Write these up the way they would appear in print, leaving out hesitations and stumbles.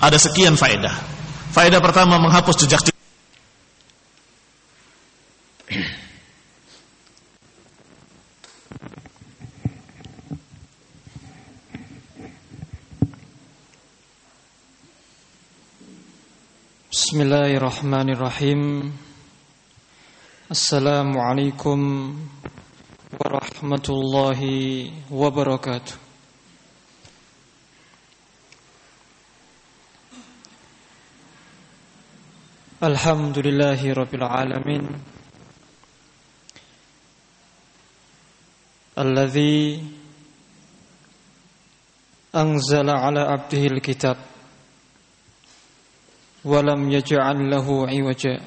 ada sekian faedah. Faedah pertama, menghapus jejak. Bismillahirrahmanirrahim. Assalamualaikum warahmatullahi wabarakatuh. Alhamdulillahi rabbil alamin, alladzi anzala ala abdihi alkitab wa lam yaj'al lahu 'iwaja.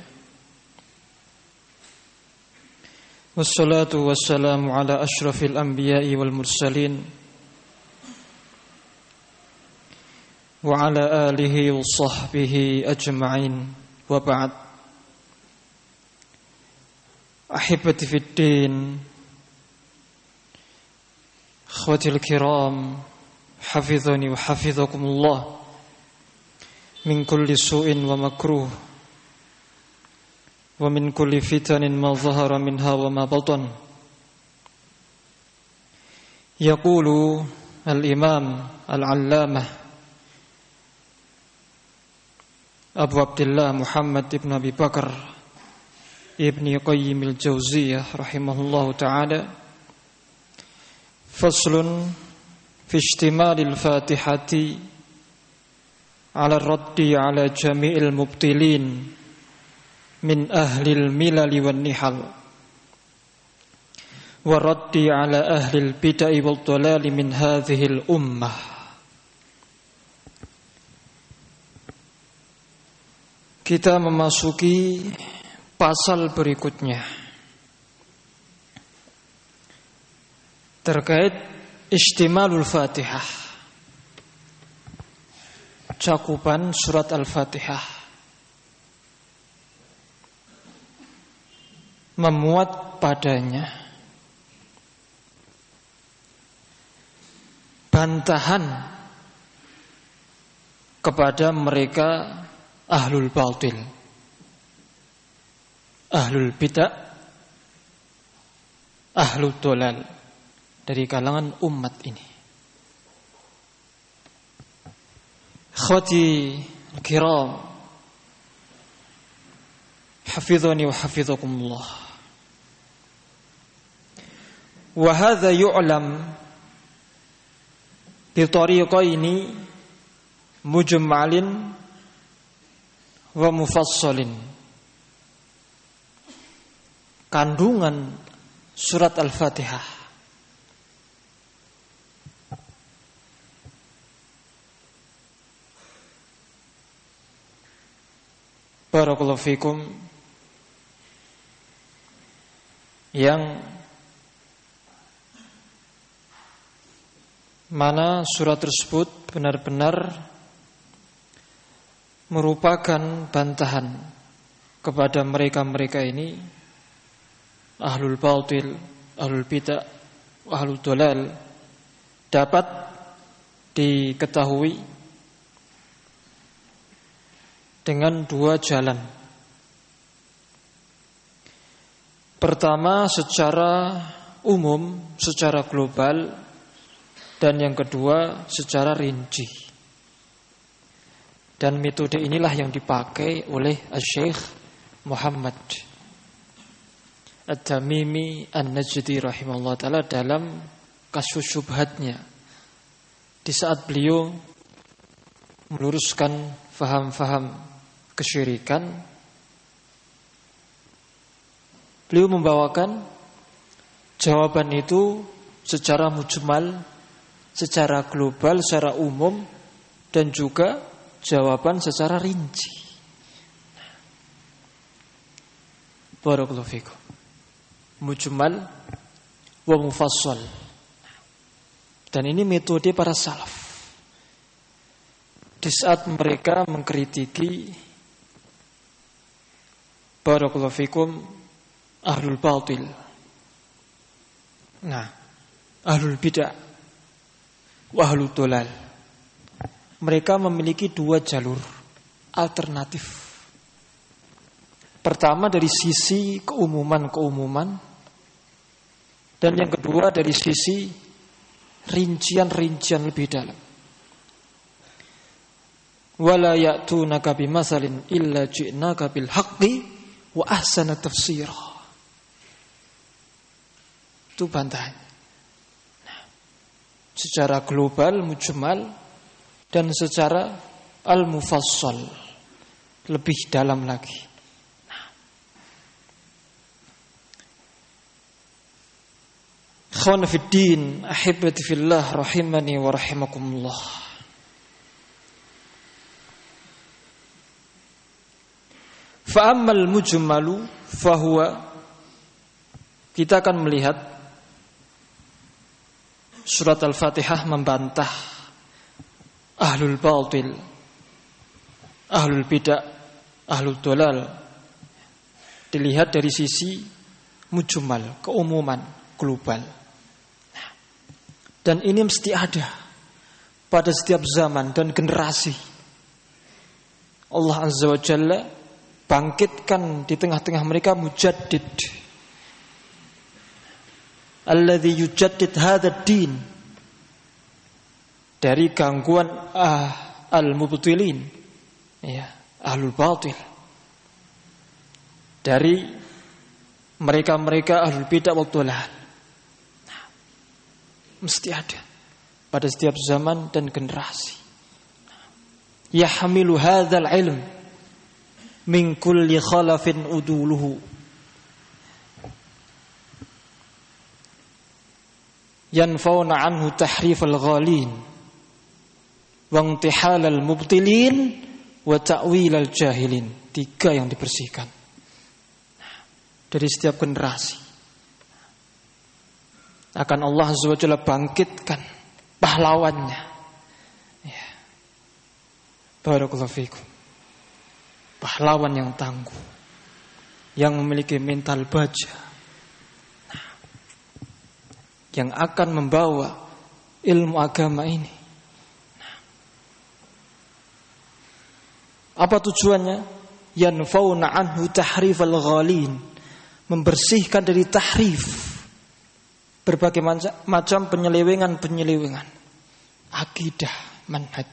Wassalatu wassalamu ala asyrafil anbiya'i wal mursalin wa ala alihi wa sahbihi ajma'in. Wa ba'd. Ahibati fid din, akhwatil kiram, hafizani wa hafizakumullah min kulli su'in wa makruh wa min kulli fitanin ma zahara minha wa ma batan. Yaqulu al-imam al-allamah Abu Abdullah Muhammad ibn Abi Bakar Ibni Qayyim al-Jauziyah rahimahullahu ta'ala, faslun fi ishtimalil fatihati ala raddi ala jami'il mubtilin min ahlil milali wan nihal wa raddi ala ahlil bid'ah wal dhalali min hadhil ummah. Kita memasuki pasal berikutnya terkait istimalul Fatihah, cakupan surat Al-Fatihah, memuat padanya bantahan kepada mereka ahlul batil, ahlul bid'ah, ahlul dhalal, dari kalangan umat ini. Ikhwati kiram, hafizani wa hafizakumullah. Wa hadza yu'lam bi tariqaini mujmalin wa mufassalin. Kandungan surat Al-Fatihah barakallahu fikum, yang mana surat tersebut benar-benar merupakan bantahan kepada mereka-mereka ini, ahlul batil, ahlul bid'ah, ahlul dhalal, dapat diketahui dengan dua jalan. Pertama secara umum, secara global, dan yang kedua secara rinci. Dan metode inilah yang dipakai oleh Syekh Muhammad At-Tamimi An-Najdi rahimahullah ta'ala dalam kasus syubhatnya, di saat beliau meluruskan faham-faham kesyirikan. Beliau membawakan jawaban itu secara mujmal, secara global, secara umum, dan juga jawaban secara rinci. Barakallahu fikum. Mujmal wa mufassal. Dan ini metode para salaf. Di saat mereka mengkritiki, barakallahu fikum, ahlul batil, ahlul bid'ah wa ahlul dhalal, mereka memiliki dua jalur alternatif. Pertama dari sisi keumuman, dan yang kedua dari sisi rincian-rincian lebih dalam. Wala ya'tunaka bimatsalin illa ji'naka bil haqqi wa ahsana tafsira. Itu bantahan. Secara global, mujmal, dan secara al-mufassal, lebih dalam lagi. Ikhwan fiddin, ahibati fillah, rahimani wa rahimakumullah. Fa'ammal mujmalu fahuwa, kita akan melihat surat Al-Fatihah membantah ahlul batil, ahlul bidah, ahlul dolal. Dilihat dari sisi mujmal, keumuman, global. Dan ini mesti ada pada setiap zaman dan generasi. Allah Azza wa Jalla bangkitkan di tengah-tengah mereka mujaddid, alladzi yujaddid hadzal din, dari gangguan al-mubtilin, ya, ahlul batil, dari mereka-mereka ahlul bidah wal dhalal. Mesti ada pada setiap zaman dan generasi. Yahmilu hadzal ilm min kulli khalafin uduluhu, yanfauna anhu tahrif al-ghalin wa intihal al-mubtilin wa ta'wil al-jahilin. 3 yang dibersihkan dari setiap generasi. Akan Allah Azza wa Jalla bangkitkan pahlawannya. Ya. Barakallahu fikum. Pahlawan yang tangguh, yang memiliki mental baja, yang akan membawa ilmu agama ini. Apa tujuannya? Yanfauna anhu tahrifal ghalin, membersihkan dari tahrif, berbagai macam penyelewengan, akidah, manhaj,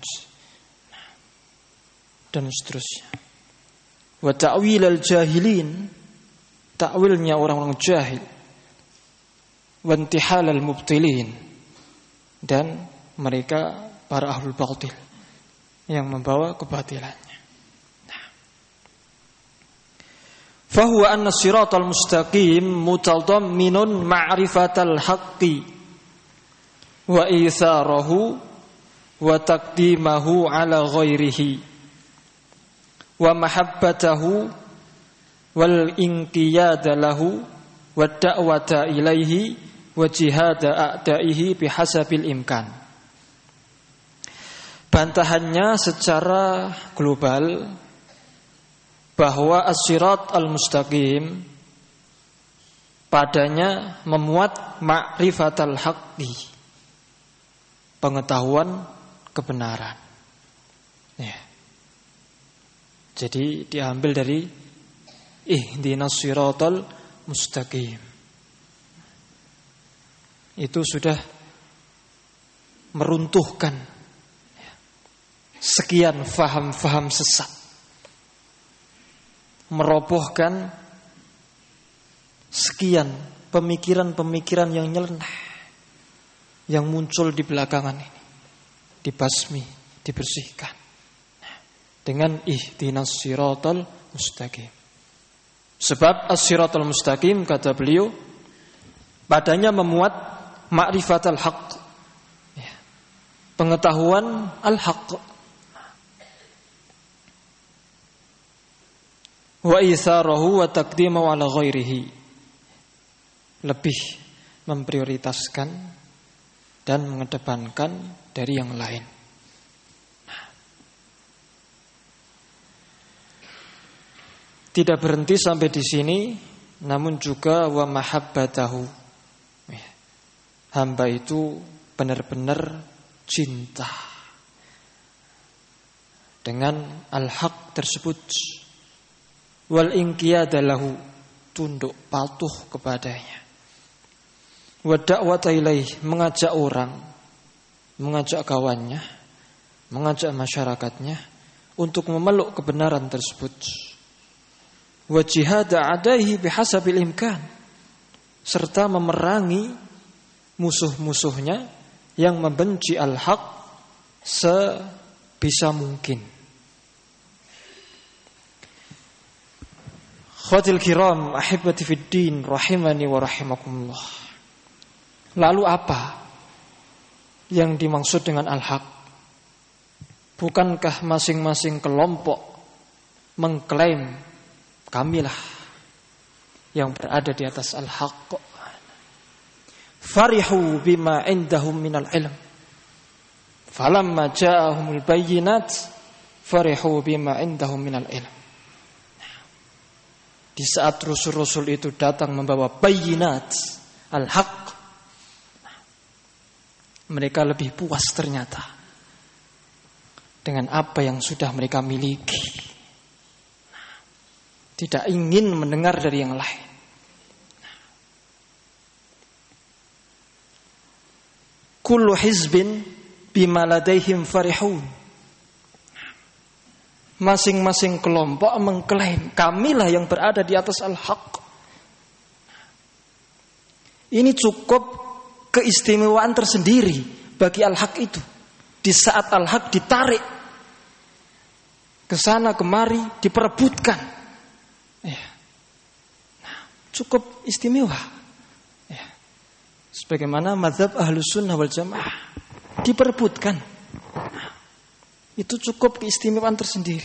dan seterusnya. Wa ta'wil al-jahilin, takwilnya orang-orang jahil. Wa intihal al-mubtilin, dan mereka para ahlul batil yang membawa kebatilannya. Fahuwa anna siratal mustaqim mutadamminun ma'rifatal haqqi wa itharahu wa taqdimahu ala ghairihi wa mahabbatahu wal inqiyada lahu wa da'wata ilaihi wa jihada a'daihi bihasabil imkan. Bantahannya secara global bahwa as-sirat al-mustaqim padanya memuat ma'rifatal haqqi, pengetahuan kebenaran. Ya. Jadi diambil dari ihdinas siratal mustaqim. Itu sudah meruntuhkan sekian faham-faham sesat, merobohkan sekian pemikiran-pemikiran yang nyeleneh yang muncul di belakangan ini, dibasmi, dibersihkan dengan ihdinas siratal mustaqim. Sebab as-siratal mustaqim, kata beliau, padanya memuat ma'rifatal haqq, pengetahuan al-haqq, wa itsarahu wa taqdimahu ala ghairihi, lebih memprioritaskan dan mengedepankan dari yang lain. Tidak berhenti sampai di sini, namun juga wa mahabbatahu, hamba itu benar-benar cinta dengan al-haq tersebut. Wal inqiyada lahu, tunduk patuh kepadanya. Wa da'wata ilaih, mengajak orang, mengajak kawannya, mengajak masyarakatnya untuk memeluk kebenaran tersebut. Wa jihada adaihi bihasabil imkan, serta memerangi musuh-musuhnya yang membenci al-haq sebisa mungkin. Khawati kiram, ahibati fid din, rahimani wa rahimakumullah. Lalu apa yang dimaksud dengan al-haq? Bukankah masing-masing kelompok mengklaim kamilah yang berada di atas al-haq? Farihu bima indahum minal ilm, falamma ja'ahumul bayyinat farihu bima indahum minal ilm. Di saat rasul-rasul itu datang membawa bayyinat, al-haq, mereka lebih puas ternyata dengan apa yang sudah mereka miliki. Tidak ingin mendengar dari yang lain. Kullu hizbin bima ladaihim farihun. Masing-masing kelompok mengklaim kamilah yang berada di atas al-haq. Ini cukup keistimewaan tersendiri bagi al-haq itu. Di saat al-haq ditarik ke sana kemari, diperebutkan, cukup istimewa. Sebagaimana mazhab Ahlus Sunnah wal Jamaah, diperebutkan. Itu cukup keistimewaan tersendiri.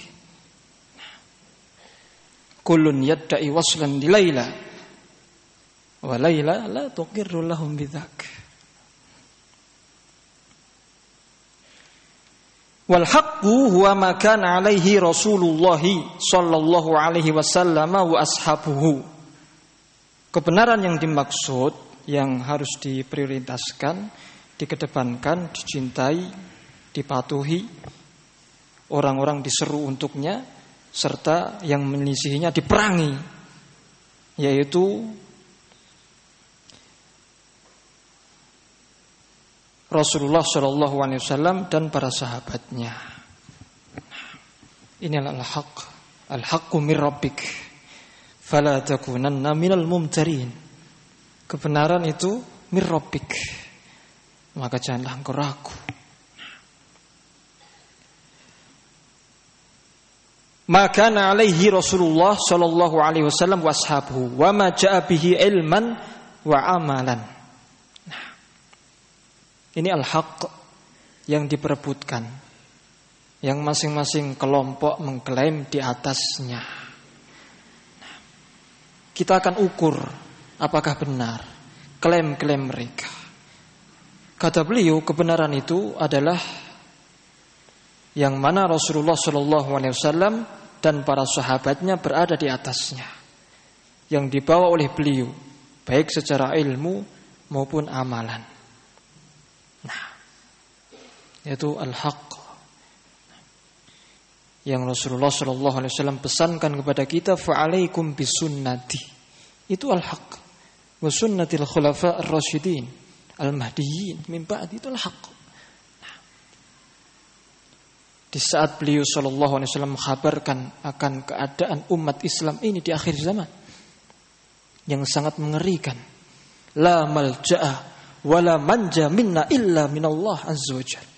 Kullun yadda'i waslan di Laila wa Laila la tuqirru lahum bidzak. Wal haqqu huwa ma kana alaihi Rasulullah sallallahu alaihi wasallam wa ashabuhu. Kebenaran yang dimaksud, yang harus diprioritaskan, dikedepankan, dicintai, dipatuhi, orang-orang diseru untuknya, serta yang menyelisihinya diperangi, yaitu Rasulullah SAW dan para sahabatnya. Inilah al-haq, al-haqqu min rabbik, fala takunanna minal mumtarin. Kebenaran itu min rabbik, maka janganlah engkau ragu. Maka alaihi Rasulullah sallallahu alaihi wasallam washabuhu wa ma jaa bihi ilman wa amalan. Nah, ini al-haq yang diperebutkan, yang masing-masing kelompok mengklaim di atasnya. Nah, kita akan ukur apakah benar klaim-klaim mereka. Kata beliau, kebenaran itu adalah yang mana Rasulullah sallallahu alaihi wasallam dan para sahabatnya berada di atasnya, yang dibawa oleh beliau baik secara ilmu maupun amalan. Nah, yaitu al-haq yang Rasulullah sallallahu alaihi wasallam pesankan kepada kita, fa'alaikum bisunnati. Itu al-haq, wa sunnatil khulafa ar-rasyidin al-mahdiyyin min ba'di, itu al-haq. Di saat beliau sallallahu alaihi wasallam mengkhabarkan akan keadaan umat Islam ini di akhir zaman yang sangat mengerikan, la malja'a wa la manja minna illa minallah azza wajalla.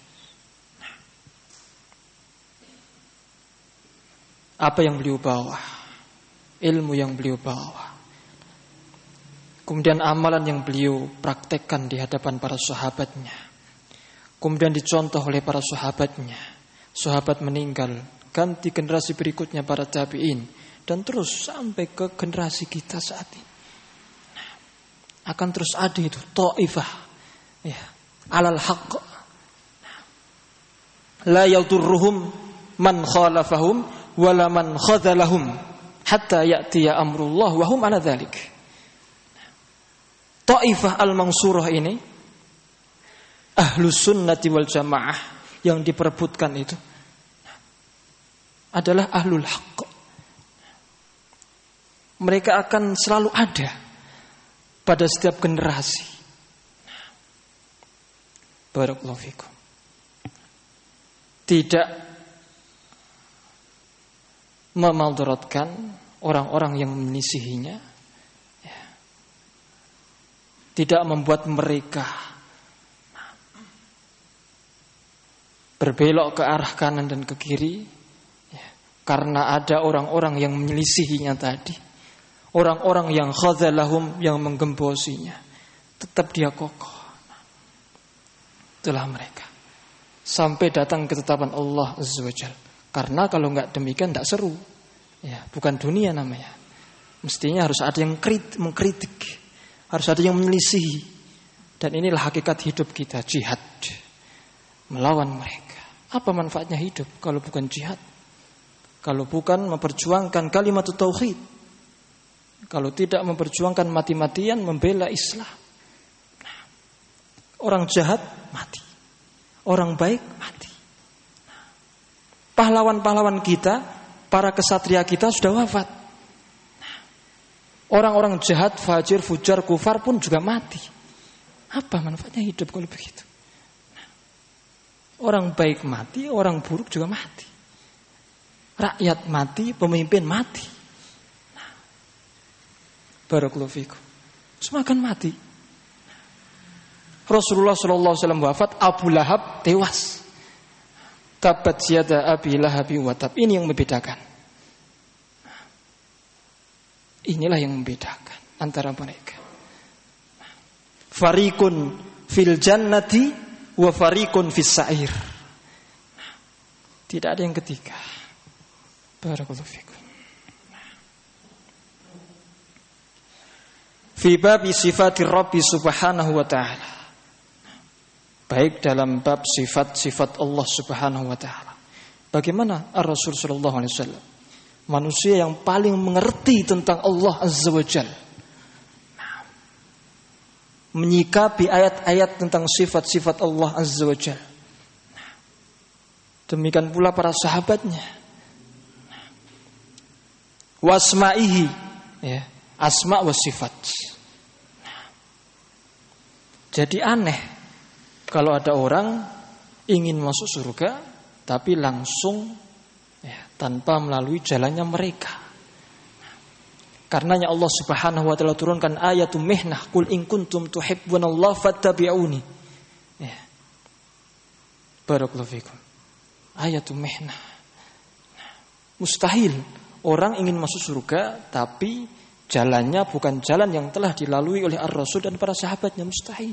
Apa yang beliau bawa, ilmu yang beliau bawa, kemudian amalan yang beliau praktekkan di hadapan para sahabatnya, kemudian dicontoh oleh para sahabatnya. Sahabat meninggal, ganti generasi berikutnya para tabi'in, dan terus sampai ke generasi kita saat ini. Nah, akan terus ada itu ta'ifah, ya, alal haqq. La yadurruhum man khalafahum wala man khadhalahum hatta ya'tiya amrullah wa hum ala dzalik. Ta'ifah al-mansurah ini Ahlus Sunnati wal Jamaah yang diperebutkan itu adalah ahlul haqq. Mereka akan selalu ada pada setiap generasi. Barakallahu fikum. Tidak memadaratkan orang-orang yang menyisihinya, tidak membuat mereka berbelok ke arah kanan dan ke kiri, karena ada orang-orang yang menyelisihinya tadi, orang-orang yang khadzalahum, yang menggembosinya. Tetap dia kokoh. Itulah mereka sampai datang ketetapan Allah Azza wa Jalla. Karena kalau enggak demikian enggak seru. Ya, bukan dunia namanya. Mestinya harus ada yang mengkritik, harus ada yang menyelisihi. Dan inilah hakikat hidup kita, jihad melawan mereka. Apa manfaatnya hidup kalau bukan jihad? Kalau bukan memperjuangkan kalimat tauhid, kalau tidak memperjuangkan mati-matian membela Islam. Nah, orang jahat mati, orang baik mati. Nah, pahlawan-pahlawan kita, para kesatria kita sudah wafat. Nah, orang-orang jahat, fajir, fujar, kufar pun juga mati. Apa manfaatnya hidup kalau begitu? Nah, orang baik mati, orang buruk juga mati. Rakyat mati, pemimpin mati. Nah, barakallahu fikum. Semua akan mati. Rasulullah SAW wafat, Abu Lahab tewas. Tabat yada Abi Lahabi wa tab. Ini yang membedakan. Inilah yang membedakan antara mereka. Fariqun fil jannati wa fariqun fis sa'ir. Tidak ada yang ketiga. Barakallahu fikum. Fi bab sifatir Rabbi subhanahu wa ta'ala. Baik dalam bab sifat-sifat Allah subhanahu wa ta'ala. Bagaimana Ar-Rasul sallallahu alaihi wasallam, manusia yang paling mengerti tentang Allah Azza wa Jalla, menyikapi ayat-ayat tentang sifat-sifat Allah Azza wa Jalla. Demikian pula para sahabatnya. Wasma'ihi, ya, asma wa sifat. Jadi aneh kalau ada orang ingin masuk surga tapi langsung, ya, tanpa melalui jalannya mereka. Karenanya Allah Subhanahu wa taala turunkan ayatul mihnah, qul in kuntum tuhibbunallaha fattabi'uni. Ya. Barakallahu fikum. Ayatul mihnah. Mustahil orang ingin masuk surga tapi jalannya bukan jalan yang telah dilalui oleh Ar-Rasul dan para sahabatnya, mustahil.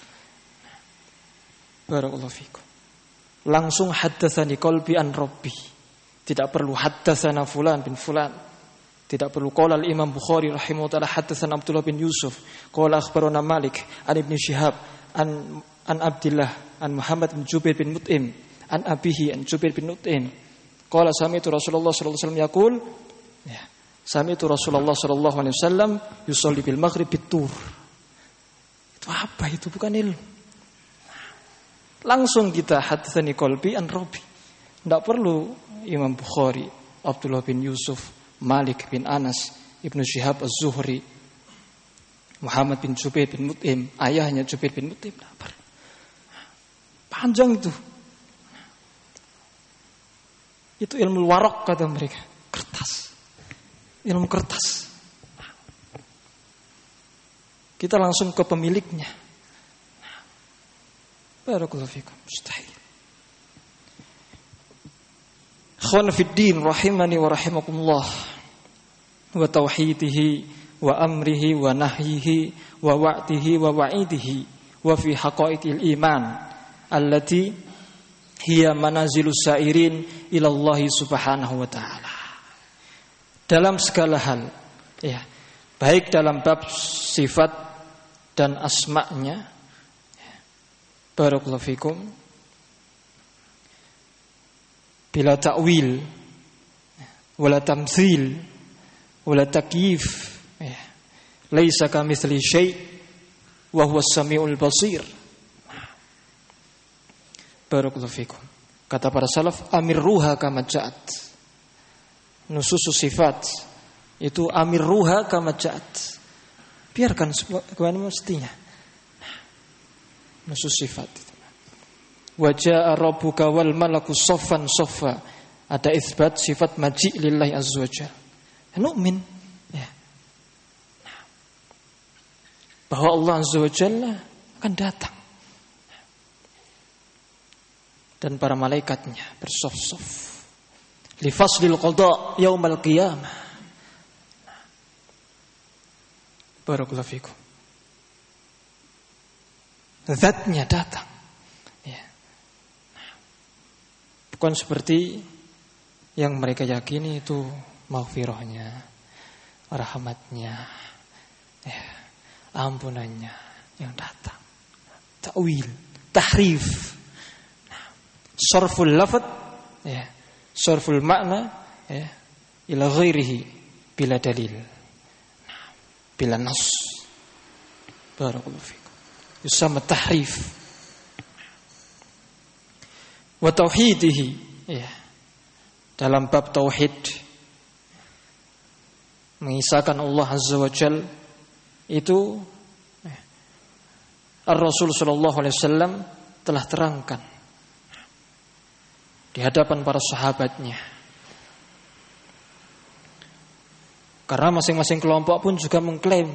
Barakallahu fikum. Langsung haddatsani qalbi an rabbi. Tidak perlu haddatsana fulan bin fulan. Tidak perlu qala al-Imam Bukhari rahimahullah taala haddatsana Abdullah bin Yusuf, qala akhbarana Malik an Ibnu Syihab an Abdullah an Muhammad bin Jubair bin Mut'im an abihi an Jubair bin Mut'im. Qala sami'tu Rasulullah sallallahu alaihi wasallam yaqul, ya, sami'tu Rasulullah sallallahu alaihi wasallam yusolli bil maghrib bit-tur. Itu apa itu? Bukan ilmu. Langsung kita haddatsani qalbi an rabbi. Tidak perlu Imam Bukhari, Abdullah bin Yusuf, Malik bin Anas, Ibnu Syihab Az-Zuhri, Muhammad bin Jubair bin Mut'im, ayahnya Jubair bin Mut'im. Panjang itu. Itu ilmu warok kata mereka, kertas, ilmu kertas. Kita langsung ke pemiliknya. Barakallahu fikum. Mustahil. Ikhwan fiddin rahimani wa rahimakumullah. Wa tauhidihi wa amrihi wa nahyihi wa wa'dihi wa wa'idihi wa fi haqaiqil iman allati hiya manazilus sairin ila Allah subhanahu wa ta'ala. Dalam segala hal, ya, baik dalam bab sifat dan asma'nya, barakallahu fikum, bila ta'wil wala tamthil wala takyif, ya, laisa kamitsli syai' wa huwas samiul basir. Barakallahu fikum. Kata para salaf, amirruha kama ja'at. nusus sifat itu amirruha kama ja'at. Biarkan sebagaimana mestinya. Nusus sifat itu. Wa jaa rabbuka wal malaku saffan saffa. Ada isbat sifat maji' lillahi azza wajalla. Nu'min ya. Bahwa Allah azza wajalla akan datang. Dan para malaikatnya bersaf-saf li faslil qada yaumal qiyamah. Barakallahu fikum. Zatnya datang ya. Bukan seperti yang mereka yakini itu maghfirahnya, rahmatnya ya, ampunannya yang datang. Ta'wil, tahrif, sarful lafaz ya, sarful makna ya, ila ghairihi bila dalil, bila nas. Barakallahu fikum. Yusama tahrif. Wa tauhidihi ya. Dalam bab tauhid mengisahkan Allah azza wa jalla itu Ar-Rasul sallallahu alaihi wasallam telah terangkan di hadapan para sahabatnya. Karena masing-masing kelompok pun juga mengklaim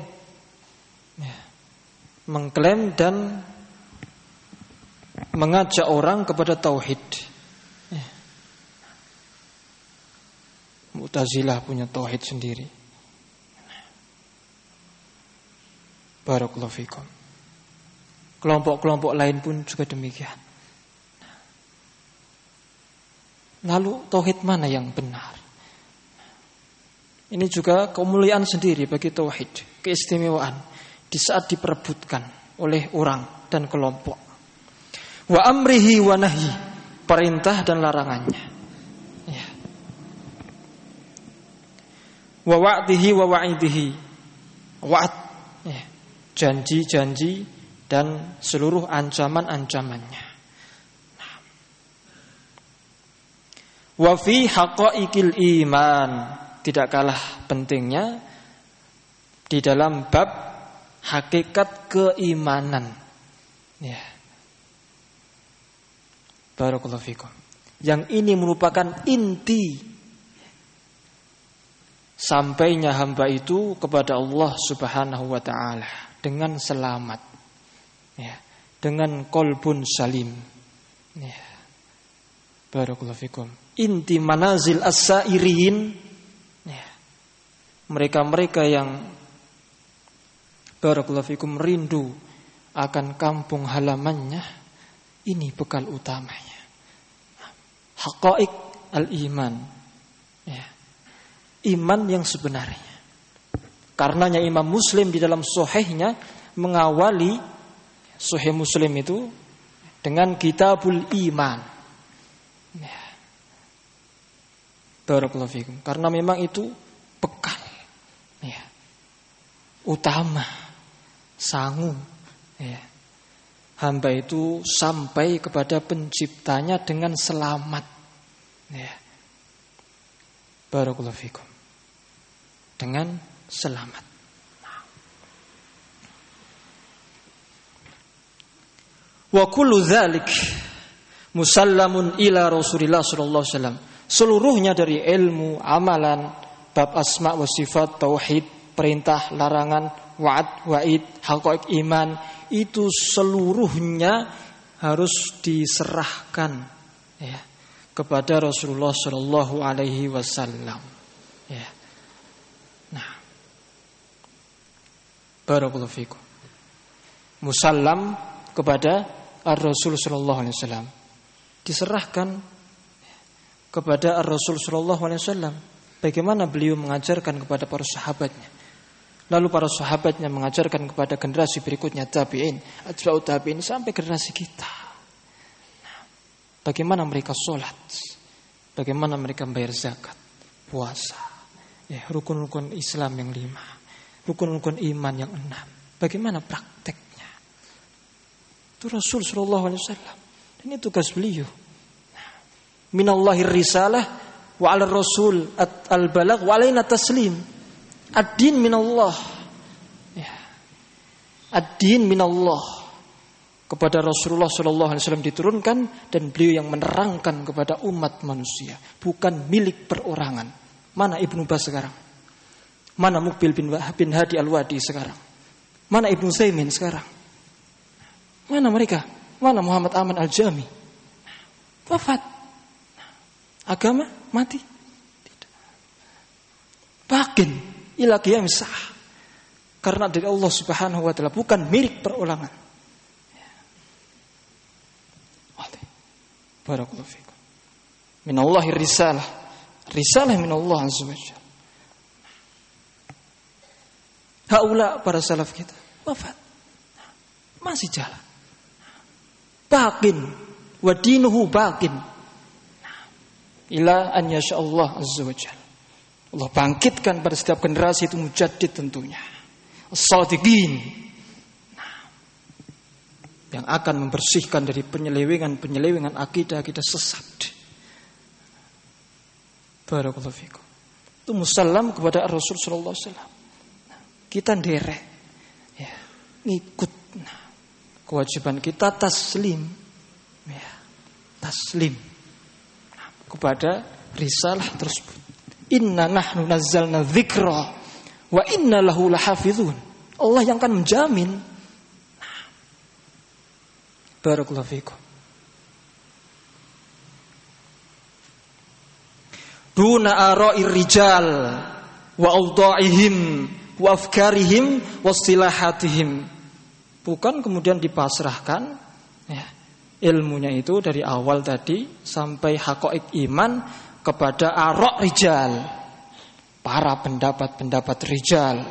dan mengajak orang kepada tauhid. Mu'tazilah punya tauhid sendiri. Barakallahu fikum. Kelompok-kelompok lain pun juga demikian. Lalu tauhid mana yang benar? Ini juga kemuliaan sendiri bagi tauhid, keistimewaan di saat diperebutkan oleh orang dan kelompok. Wa amrihi wa nahyi, perintah dan larangannya. Ya. Wa wa'dihi wa wa'idihi, wa'd ya, janji-janji dan seluruh ancaman-ancamannya. Wa fi haqaiqil iman, tidak kalah pentingnya di dalam bab hakikat keimanan. Ya. Barakallahu fikum. Yang ini merupakan inti sampainya hamba itu kepada Allah Subhanahu wa taala dengan selamat. Ya, dengan qalbun salim. Ya. Barakallahu fikum. Inti manazil as-sairin, ya, mereka-mereka yang barakallahu fikum rindu akan kampung halamannya, ini bekal utamanya. Haqaiq al-iman, ya, iman yang sebenarnya. Karenanya Imam Muslim di dalam sahihnya mengawali sahih Muslim itu dengan kitabul iman. Ya. Barakallahu fikum. Karena memang itu bekal, ya, utama, sangu, ya. Hamba itu sampai kepada penciptanya dengan selamat, ya. Barakallahu fikum. Dengan selamat. Wa kullu dzalik musallamun ila Rasulillah sallallahu alaihi wasallam. Seluruhnya dari ilmu, amalan, bab asma wa sifat, tauhid, perintah, larangan, wa'ad, wa'id, haqaiq iman, itu seluruhnya harus diserahkan, ya, kepada Rasulullah sallallahu alaihi wasallam. Ya. Nah. Barakallahu fikum. Musallam kepada Ar-Rasul sallallahu alaihi wasallam. Diserahkan kepada Ar-Rasul sallallahu alaihi wasallam. Bagaimana beliau mengajarkan kepada para sahabatnya. Lalu para sahabatnya mengajarkan kepada generasi berikutnya, tabi'in, atba'ut tabi'in, sampai generasi kita. Nah, bagaimana mereka sholat, bagaimana mereka bayar zakat, puasa, ya, rukun-rukun Islam yang 5, rukun-rukun iman yang 6. Bagaimana prakteknya? Itu Rasul sallallahu alaihi wasallam. Ini tugas beliau. Nah, minallahir risalah wa 'ala rasul al-balagh wa 'alaina taslim. Ad-din minallah. Ya. Ad-din minallah. Kepada Rasulullah sallallahu alaihi wasallam diturunkan dan beliau yang menerangkan kepada umat manusia, bukan milik perorangan. Mana Ibnu Baz sekarang? Mana Muqbil bin Hadi Al-Wadi sekarang? Mana Ibnu Utsaimin sekarang? Mana mereka? Mana Muhammad Aman Al-Jami? Wafat. Agama mati. Tidak. Bakin ila qiyamis saah. Karena dari Allah Subhanahu wa taala, bukan milik perorangan. Barakallahu fikum. Minallahi risalah. Risalah minallah azza wa jalla. Haula para salaf kita wafat. Masih jalan. Baqin wa dinuhu baqin. Ila an yasha Allah azza wa jalla. Allah bangkitkan pada setiap generasi itu mujaddid tentunya. As-sadiqin. Yang akan membersihkan dari penyelewengan akidah-akidah sesat. Barakallahu fikum. Itu musallam kepada Rasul sallallahu alaihi wasallam. Kita nderek, ya, ngikut. Kewajiban kita taslim, ya, taslim kepada risalah tersebut. Inna nahnu nazzalna dzikra wa inna lahu lahafizun. Allah yang akan menjamin. Barakallahu fikum. Duna ara'ir rijal wa awda'ihim wa afkarihim wa istilahatihim. Bukan kemudian dipasrahkan, ya, ilmunya itu dari awal tadi sampai haqaiq iman kepada ara' rijal, para pendapat-pendapat rijal,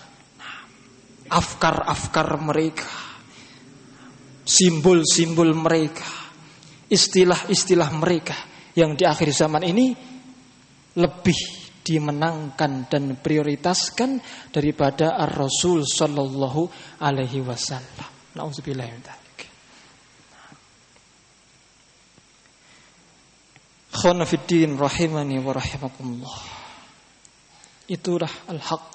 afkar-afkar mereka, simbol-simbol mereka, istilah-istilah mereka yang di akhir zaman ini lebih dimenangkan dan prioritaskan daripada Ar-Rasul sallallahu alaihi wasallam. Nauzubillah min dzalik. Khana fid din rahimani wa rahimakumullah. Itulah al-haq.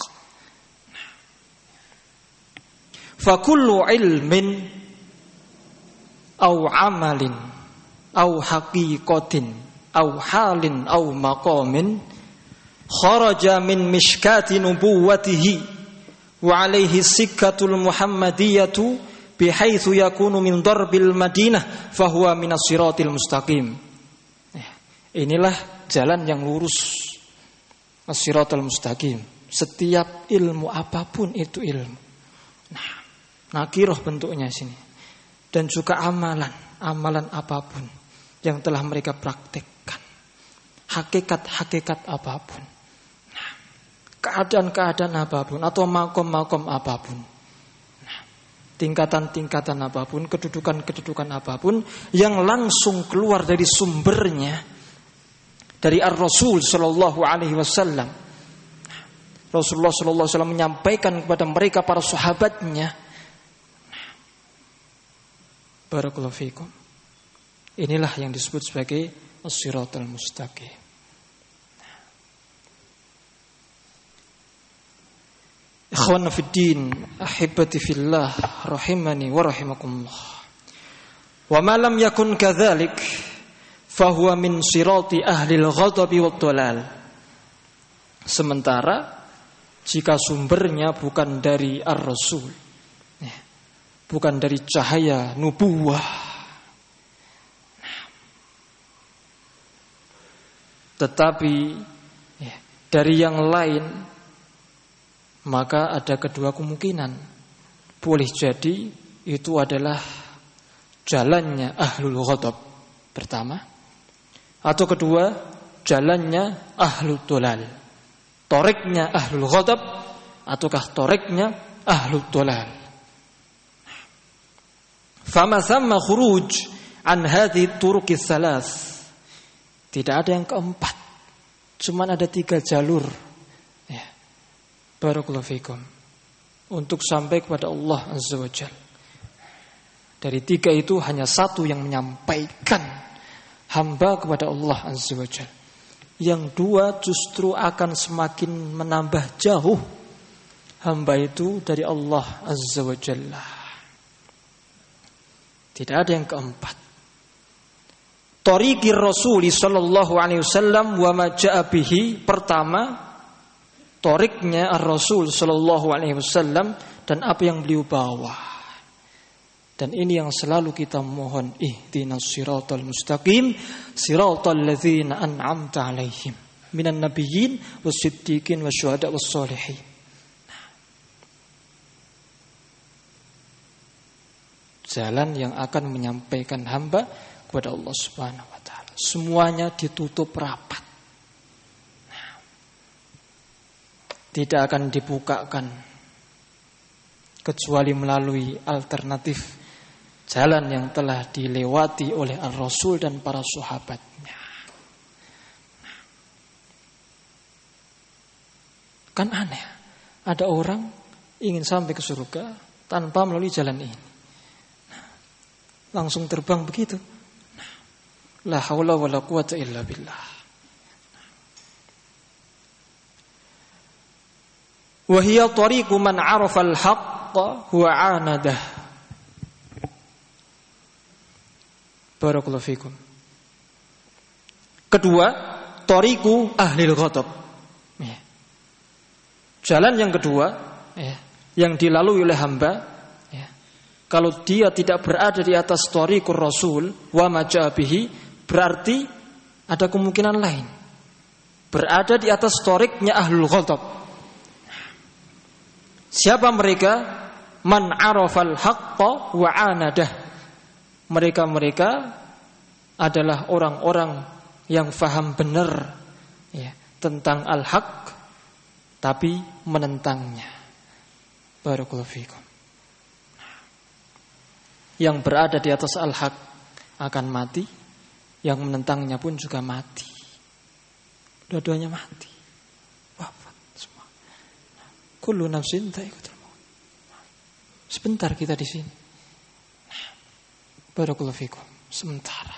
Fa kullu ilmin au amalin au haqiqatin au halin au maqamin kharaja min mishkati nubuwwatihi wa alaihi sikkatul muhammadiyatu bihaitsu yakunu min darbil madinah fahuwa minas siratil mustaqim. Inilah jalan yang lurus, as-siratal mustaqim. Setiap ilmu apapun itu ilmu. Nah, nakirah bentuknya sini. Dan juga amalan apapun yang telah mereka praktekkan, hakikat-hakikat apapun, nah, keadaan-keadaan apapun atau makom-makom apapun, nah, tingkatan-tingkatan apapun, kedudukan-kedudukan apapun yang langsung keluar dari sumbernya dari Ar-Rasul sallallahu alaihi wasallam. Rasulullah sallallahu alaihi wasallam menyampaikan kepada mereka para sahabatnya. Barakallahu fikum. Inilah yang disebut sebagai as-siratal mustaqim. Ikhwan fid din, ahibati fillah, rahimani wa rahimakumullah. Wa ma lam yakun kadzalik fahuwa min sirati ahli al-ghadabi wad dhalal. Sementara jika sumbernya bukan dari Ar-Rasul, bukan dari cahaya nubuwah, tetapi dari yang lain, maka ada kedua kemungkinan. Boleh jadi itu adalah jalannya ahlul ghadab pertama, atau kedua jalannya ahlul dhalal, toreknya ahlul ghadab ataukah toreknya ahlul dhalal. Fama thamma khuruj an hadhihi turuqi thalath. Tidak ada yang keempat. Cuman ada 3 jalur. Ya. Barakallahu fikum. Untuk sampai kepada Allah Azza wa Jalla. Dari 3 itu hanya satu yang menyampaikan hamba kepada Allah Azza wa Jalla. Yang dua justru akan semakin menambah jauh hamba itu dari Allah Azza wa Jalla. Tidak ada yang keempat. Tariqir Rasul sallallahu alaihi wasallam wa ma jaa bihi. Pertama, tariqnya Ar-Rasul sallallahu alaihi wasallam dan apa yang beliau bawa. Dan ini yang selalu kita mohon, ihdinas siratal mustaqim, siratal ladzina an'amta 'alaihim minan nabiyyin wasiddiqin wasyuhada wassalihin. Jalan yang akan menyampaikan hamba kepada Allah Subhanahu wa taala. Semuanya ditutup rapat. Tidak akan dibukakan kecuali melalui alternatif jalan yang telah dilewati oleh Ar-Rasul dan para sahabatnya. Kan aneh, ada orang ingin sampai ke surga tanpa melalui jalan ini. Langsung terbang begitu. La haula wala quwata illa billah. Wa hiya tariqu man 'arafa al-haqqa wa 'anadah. Barakallahu fikum. Kedua, tariqu ahlil ghadab. Jalan yang kedua yang dilalui oleh hamba, kalau dia tidak berada di atas tariqur Rasul wa majabihi, berarti ada kemungkinan lain. Berada di atas tariqnya ahlul ghadab. Siapa mereka? Man 'arafal haqqa wa 'anadah. Mereka adalah orang-orang yang faham benar tentang al-haq tapi menentangnya. Barakallahu fikum. Yang berada di atas al-haq akan mati, yang menentangnya pun juga mati. Dua-duanya mati. Wafat semua. Kullu nafsin dha'iqatul maut. Sebentar kita di sini. Barakallahu fikum. Sementara.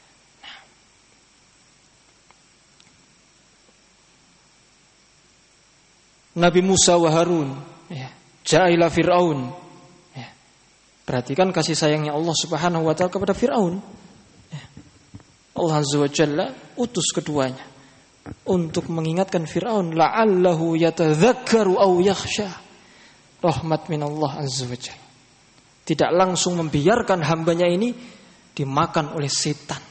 Nabi Musa wa Harun Ja'ila Fir'aun. Perhatikan kasih sayangnya Allah Subhanahu wa ta'ala kepada Fir'aun. Allah Azza wa Jalla utus keduanya untuk mengingatkan Fir'aun, la'allahu yatadzakkaru aw yakhsha. Rahmat minallah Azza wa Jalla. Tidak langsung membiarkan hambanya ini dimakan oleh setan,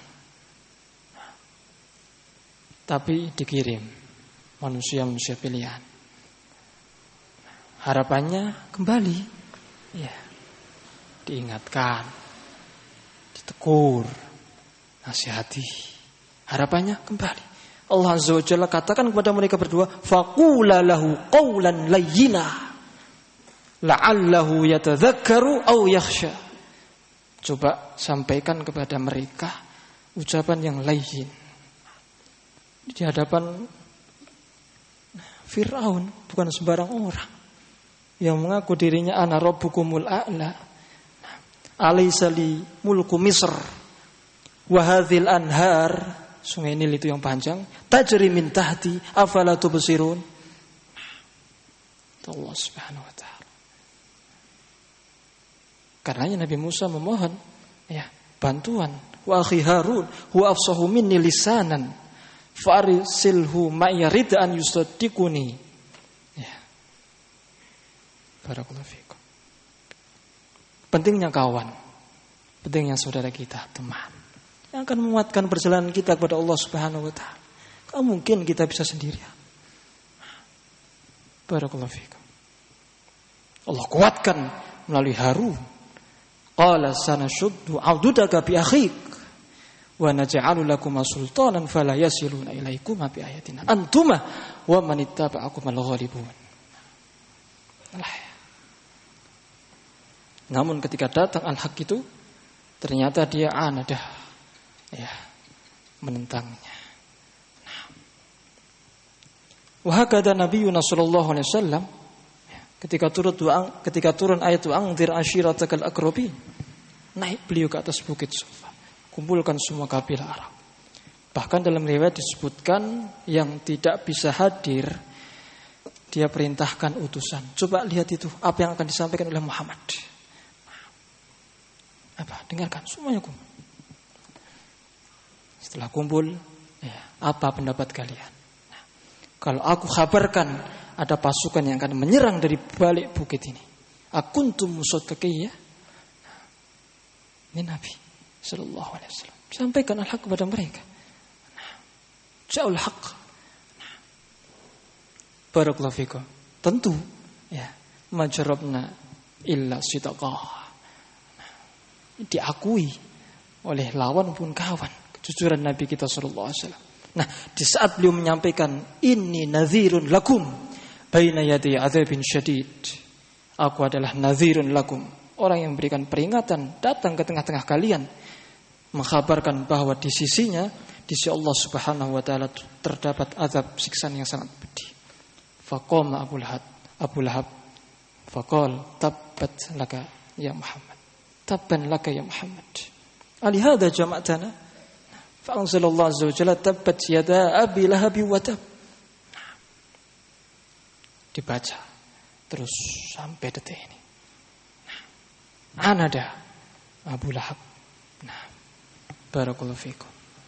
tapi dikirim manusia-manusia pilihan. Harapannya kembali, diingatkan, ditegur, nasihati. Harapannya kembali. Allah Azza wa Jalla katakan kepada mereka berdua, faqula lahu qawlan layyina la'allahu yatadzakkaru aw yakhsha. Coba sampaikan kepada mereka ucapan yang layyin. Di hadapan Fir'aun, bukan sembarang orang yang mengaku dirinya ana rabbukumul a'la. Alaysa li mulku Misr wa hadhil anhar, sungai Nil itu yang panjang, tajri min tahti afala tubsirun. Allah Subhanahu wa ta'ala. Karenanya Nabi Musa memohon bantuan. Wa akhi Harun huwa afsahu minni lisanan farisilhu ma'ya rid'an yusaddiquni. Barakallahu fikum. Pentingnya kawan, pentingnya saudara kita, teman, yang akan menguatkan perjalanan kita kepada Allah Subhanahu wa ta'ala. Kalau mungkin kita bisa sendirian. Barakallahu fikum. Allah kuatkan melalui Harun. Qala sanashuddu 'adudaka bi akhik wa naj'alu lakum sultanan fala yasiluna ilaikum bi ayatina antuma wa man ittaba'akum al-ghalibun. Namun ketika datang al-haq itu ternyata dia anadah, menentangnya. Wa hakada nabiyuna sallallahu alaihi wasallam ketika turun ayat anzir ashiratakal aqrabin, naik beliau ke atas bukit Safa, kumpulkan semua kabilah Arab. Bahkan dalam riwayat disebutkan yang tidak bisa hadir, dia perintahkan utusan. Coba lihat itu, apa yang akan disampaikan oleh Muhammad. Apa? Dengarkan semuanya kumpul. Setelah kumpul, ya, apa pendapat kalian? Nah, kalau aku kabarkan ada pasukan yang akan menyerang dari balik bukit ini, akuntum musaddiqiyya. Ini Nabi sallallahu alaihi wasallam sampaikan al-haq kepada mereka. Ja'ul haq. Barakallahu fikum. Tentu ya, majarabna illa sidaqah. Diakui oleh lawan pun kawan kejujuran Nabi kita sallallahu alaihi wasallam. Nah, di saat beliau menyampaikan inni nadhirun lakum baina yaday adzabin syadid. Aku adalah nadhirun lakum, orang yang memberikan peringatan datang ke tengah-tengah kalian, mengkhabarkan bahwa di sisinya, di sisi Allah Subhanahu wa taala terdapat azab siksaan yang sangat pedih. Faqama Abu Lahab faqala tabbat laka ya Muhammad. Tabban laka ya Muhammad. Alihada jama'tana. Fa anzalallahu azza wa jalla tabbat yada Abi Lahab wa tab. Dibaca terus sampai detik ini. Anada Abu Lahab. Nah, barakallahu fikum.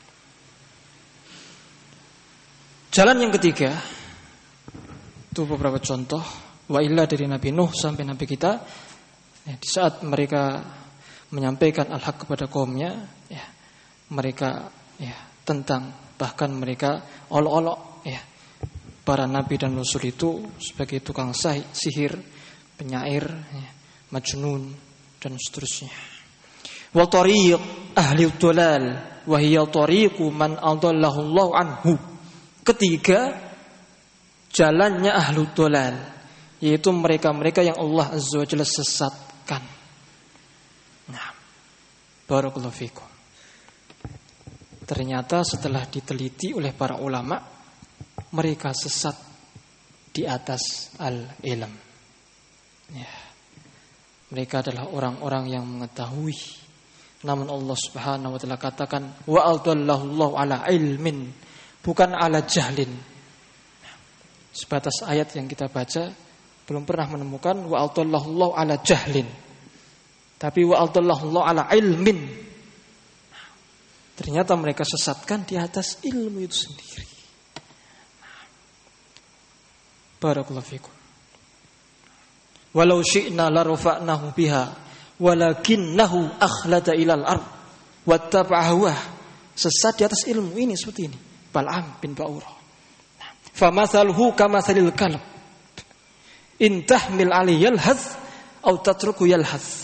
Jalan yang ketiga itu beberapa contoh wa illa dari Nabi Nuh sampai Nabi kita ya, di saat mereka menyampaikan al-haq kepada kaumnya ya, mereka ya tentang bahkan mereka olok-olok ya para nabi dan rasul itu sebagai tukang sihir, penyair ya, majnun dan seterusnya. Wa tariq ahli dhalal wa hiya tariqu man adallahu Allah anhu. Ketiga, jalannya ahlu dhalal, yaitu mereka-mereka yang Allah azza wa jalla sesatkan. Nah, barakallahu fikum. Ternyata setelah diteliti oleh para ulama, mereka sesat di atas al-ilm. Ya. Mereka adalah orang-orang yang mengetahui, namun Allah Subhanahu wa taala katakan wa adallahu Allah ala ilmin, bukan ala jahlin. Sebatas ayat yang kita baca belum pernah menemukan wa adallahu Allah ala jahlin. Tapi wa adallahu Allah ala ilmin. Ternyata mereka sesatkan di atas ilmu itu sendiri. Barakallahu fikum. Walau syi'na la rafa'nahu biha walakinnahu akhlada ilal ard wattaba'a hawah. Sesat di atas ilmu ini seperti ini. Bal'am bin Ba'urah. Famathaluhu kamathalil kalb. In tahmil 'alaihi yalhath aw tatruku yalhath.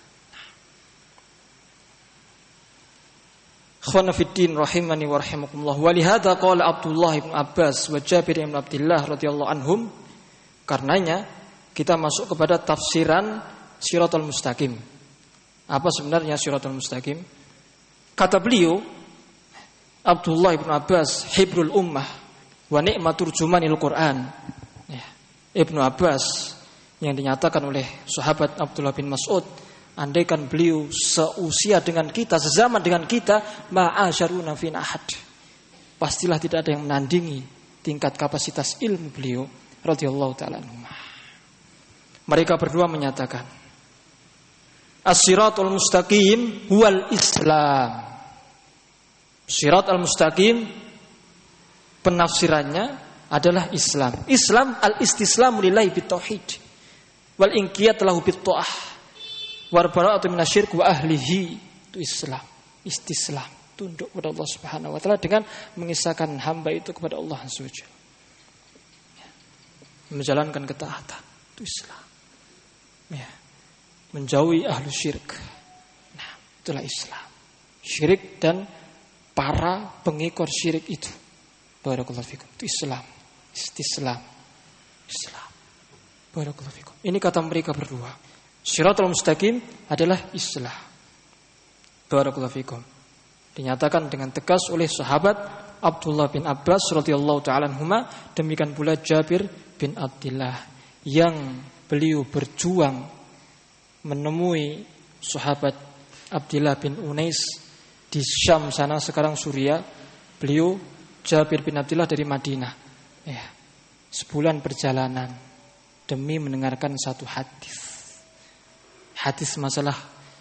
Ikhwana fiddin rahimani wa rahimakumullah. Wa lihadza qala Abdullah bin Abbas wa Jabir bin Abdullah radhiyallahu anhum. Karenanya kita masuk kepada tafsiran Shiratal Mustaqim. Apa sebenarnya Shiratal Mustaqim? Kata beliau Abdullah bin Abbas hibrul ummah wa ni'matur jumanil Quran. Ya. Ibnu Abbas yang dinyatakan oleh sahabat Abdullah bin Mas'ud, andaikan beliau seusia dengan kita, sezaman dengan kita, ma'asyaruna fin ahad, pastilah tidak ada yang menandingi tingkat kapasitas ilmu beliau radhiyallahu ta'ala anhu. Mereka berdua menyatakan as-siratul mustaqim huwal Islam. Sirat al-mustaqim penafsirannya adalah Islam. Islam al-istislamu lillahi bitauhid wal inqiyat lahu bitta'ah war bara'atu minasyirk wa ahlihi. Itu Islam, istislam, tunduk kepada Allah Subhanahu wa taala dengan mengisahkan hamba itu kepada Allah Azza wa Jalla. Menjalankan ketaatan, itu Islam. Ya. Menjauhi ahlu syirik. Nah, itulah Islam. Syirik dan para pengikor syirik itu. Barakallahu fikum. Itu Islam. Istislam. Islam. Barakallahu fikum. Ini kata mereka berdua. Shiratul mustaqim adalah Islam. Barakallahu fikum. Dinyatakan dengan tegas oleh sahabat Abdullah bin Abbas radhiyallahu ta'ala anhuma, demikian pula Jabir bin Abdullah yang beliau berjuang menemui sahabat Abdullah bin Unais di Syam sana, sekarang Suriah, Beliau Jabir bin Abdullah dari Madinah. Ya. Sebulan perjalanan demi mendengarkan satu hadis. Hadis masalah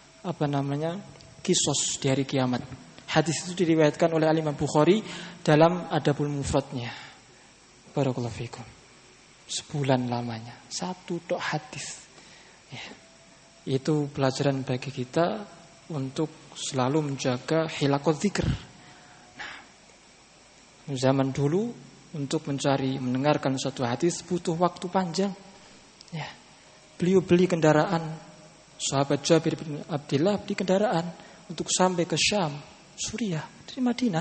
kisos di hari kiamat. Hadis itu diriwayatkan oleh Imam Bukhari dalam Adabul Mufradnya. Barakallahu fikum. Sebulan lamanya satu tok hadis. Ya. Itu pelajaran bagi kita untuk selalu menjaga hilaqadz dzikr. Nah, zaman dulu untuk mendengarkan suatu hadis butuh waktu panjang. Ya. Beliau beli kendaraan, sahabat Jabir bin Abdullah beli kendaraan untuk sampai ke Syam, Suriah, dari Madinah.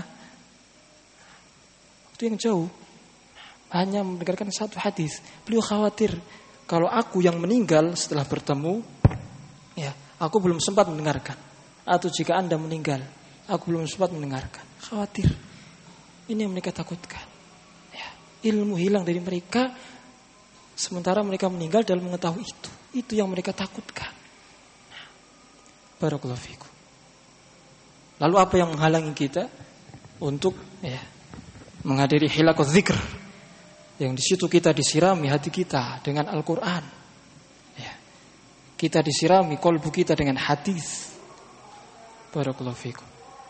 Waktu yang jauh, hanya mendengarkan satu hadis. Beliau khawatir kalau aku yang meninggal setelah bertemu, ya, aku belum sempat mendengarkan. Atau jika Anda meninggal, aku belum sempat mendengarkan. Khawatir. Ini yang mereka takutkan. Ya, ilmu hilang dari mereka, sementara mereka meninggal dalam mengetahui itu. Itu yang mereka takutkan. Barakallahu fikum. Lalu apa yang menghalangi kita untuk menghadiri hilaqadz dzikr? Yang di situ kita disirami hati kita dengan Al-Quran. Ya. Kita disirami qalbu kita dengan hadis. Barakallahu fikum.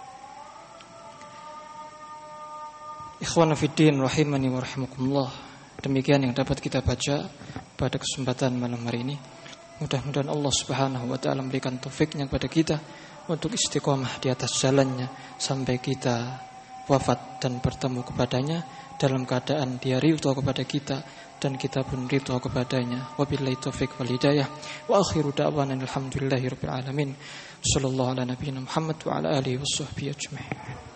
Ikhwana fiddin rahimani wa rahimakumullah. Demikian yang dapat kita baca pada kesempatan malam hari ini. Mudah-mudahan Allah Subhanahu wa taala memberikan taufiknya kepada kita untuk istiqomah di atas jalannya sampai kita wafat dan bertemu kepadanya dalam keadaan dia ridha kepada kita dan kita pun ridha kepadanya. Wabillahi taufik wal hidayah. Wa akhiru da'wana alhamdulillahirabbil alamin. Sallallahu ala nabiyyina Muhammad wa ala alihi washabbihi ajma'in.